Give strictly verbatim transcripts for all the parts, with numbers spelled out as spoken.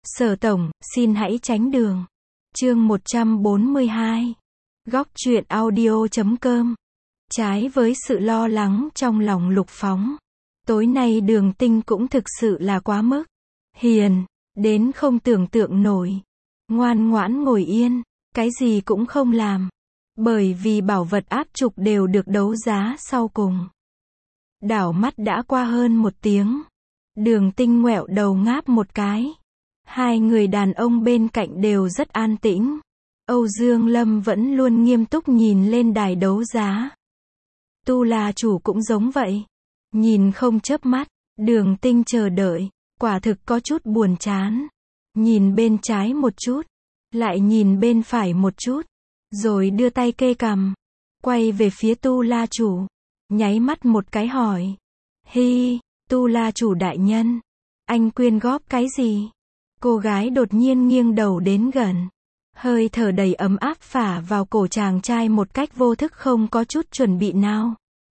Sở tổng, xin hãy tránh đường. Chương một trăm bốn mươi hai. Góc truyện audio chấm com. Trái với sự lo lắng trong lòng Lục Phóng, tối nay Đường Tinh cũng thực sự là quá mức hiền, đến không tưởng tượng nổi. Ngoan ngoãn ngồi yên, cái gì cũng không làm. Bởi vì bảo vật áp trục đều được đấu giá sau cùng. Đảo mắt đã qua hơn một tiếng. Đường Tinh ngoẹo đầu ngáp một cái. Hai người đàn ông bên cạnh đều rất an tĩnh. Âu Dương Lâm vẫn luôn nghiêm túc nhìn lên đài đấu giá. Tu La chủ cũng giống vậy. Nhìn không chớp mắt. Đường Tinh chờ đợi. Quả thực có chút buồn chán. Nhìn bên trái một chút. Lại nhìn bên phải một chút. Rồi đưa tay kê cằm. Quay về phía Tu La chủ. Nháy mắt một cái hỏi. Hi, Tu La chủ đại nhân. Anh quyên góp cái gì? Cô gái đột nhiên nghiêng đầu đến gần. Hơi thở đầy ấm áp phả vào cổ chàng trai một cách vô thức không có chút chuẩn bị nào.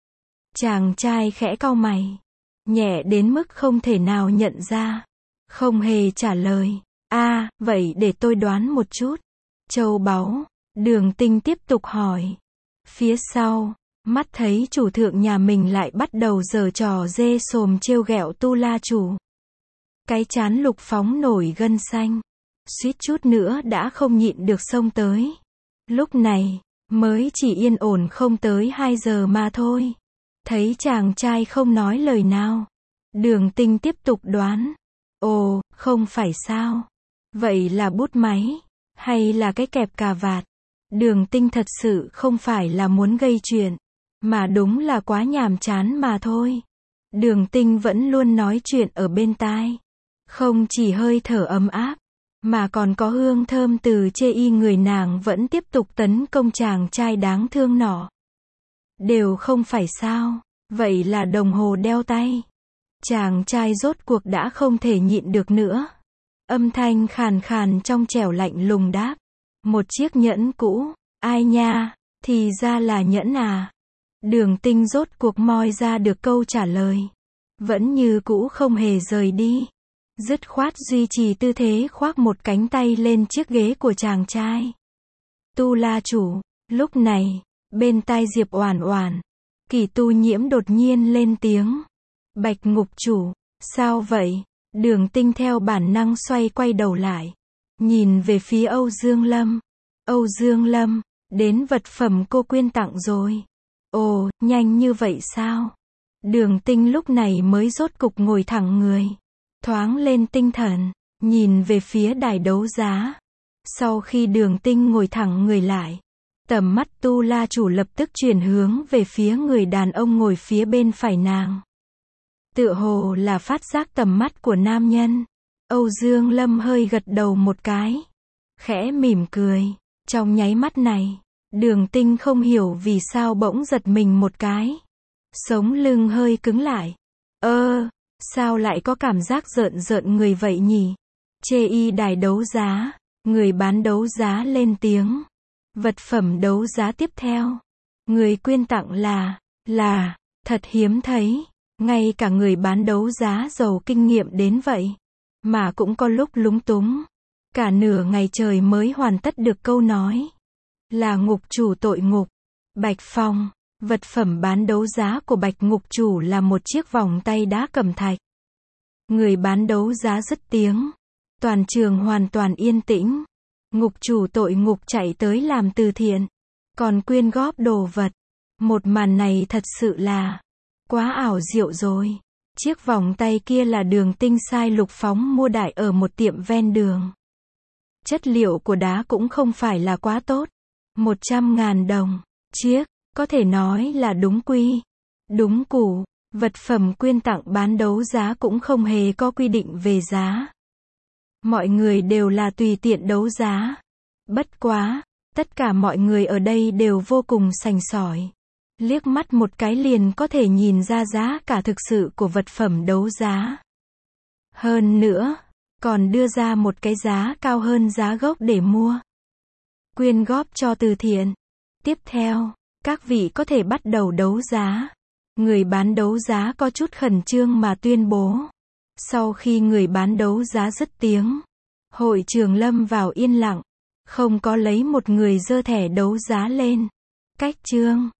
Chàng trai khẽ cau mày. Nhẹ đến mức không thể nào nhận ra. Không hề trả lời. À, vậy để tôi đoán một chút. Châu báu. Đường Tinh tiếp tục hỏi. Phía sau, mắt thấy chủ thượng nhà mình lại bắt đầu giở trò dê sồm trêu ghẹo Tu La chủ. Cái trán Lục Phóng nổi gân xanh. Suýt chút nữa đã không nhịn được xông tới. Lúc này, mới chỉ yên ổn không tới hai giờ mà thôi. Thấy chàng trai không nói lời nào. Đường Tinh tiếp tục đoán. Ồ, không phải sao. Vậy là bút máy, hay là cái kẹp cà vạt? Đường Tinh thật sự không phải là muốn gây chuyện, mà đúng là quá nhàm chán mà thôi. Đường Tinh vẫn luôn nói chuyện ở bên tai. Không chỉ hơi thở ấm áp, mà còn có hương thơm từ chê y người nàng vẫn tiếp tục tấn công chàng trai đáng thương nọ. Đều không phải sao, vậy là đồng hồ đeo tay. Chàng trai rốt cuộc đã không thể nhịn được nữa. Âm thanh khàn khàn trong trẻo lạnh lùng đáp. Một chiếc nhẫn cũ, ai nha, thì ra là nhẫn à. Đường Tinh rốt cuộc moi ra được câu trả lời. Vẫn như cũ không hề rời đi. Dứt khoát duy trì tư thế khoác một cánh tay lên chiếc ghế của chàng trai. Tu La chủ, lúc này, bên tai Diệp Oản Oản, Kỳ Tu Nhiễm đột nhiên lên tiếng. Bạch Ngục chủ, sao vậy? Đường Tinh theo bản năng xoay quay đầu lại. Nhìn về phía Âu Dương Lâm. Âu Dương Lâm, đến vật phẩm cô quyên tặng rồi. Ồ, nhanh như vậy sao? Đường Tinh lúc này mới rốt cục ngồi thẳng người. Thoáng lên tinh thần, nhìn về phía đài đấu giá. Sau khi Đường Tinh ngồi thẳng người lại, tầm mắt Tu La chủ lập tức chuyển hướng về phía người đàn ông ngồi phía bên phải nàng. Tựa hồ là phát giác tầm mắt của nam nhân. Âu Dương Lâm hơi gật đầu một cái. Khẽ mỉm cười. Trong nháy mắt này, Đường Tinh không hiểu vì sao bỗng giật mình một cái. Sống lưng hơi cứng lại. Ơ, sao lại có cảm giác rợn rợn người vậy nhỉ? Chê y đài đấu giá, người bán đấu giá lên tiếng. Vật phẩm đấu giá tiếp theo. Người quyên tặng là, là, thật hiếm thấy. Ngay cả người bán đấu giá giàu kinh nghiệm đến vậy, mà cũng có lúc lúng túng. Cả nửa ngày trời mới hoàn tất được câu nói. Là ngục chủ tội ngục. Bạch Phong. Vật phẩm bán đấu giá của Bạch Ngục chủ là một chiếc vòng tay đá cẩm thạch. Người bán đấu giá dứt tiếng. Toàn trường hoàn toàn yên tĩnh. Ngục chủ tội ngục chạy tới làm từ thiện. Còn quyên góp đồ vật. Một màn này thật sự là quá ảo diệu rồi. Chiếc vòng tay kia là Đường Tinh sai Lục Phóng mua đại ở một tiệm ven đường. Chất liệu của đá cũng không phải là quá tốt. Một trăm ngàn đồng. Chiếc, có thể nói là đúng quy. Đúng củ. Vật phẩm quyên tặng bán đấu giá cũng không hề có quy định về giá. Mọi người đều là tùy tiện đấu giá. Bất quá, tất cả mọi người ở đây đều vô cùng sành sỏi. Liếc mắt một cái liền có thể nhìn ra giá cả thực sự của vật phẩm đấu giá. Hơn nữa, còn đưa ra một cái giá cao hơn giá gốc để mua. Quyên góp cho từ thiện. Tiếp theo, các vị có thể bắt đầu đấu giá. Người bán đấu giá có chút khẩn trương mà tuyên bố. Sau khi người bán đấu giá dứt tiếng, Hội trường lâm vào yên lặng. Không có lấy một người giơ thẻ đấu giá lên. Cách chương.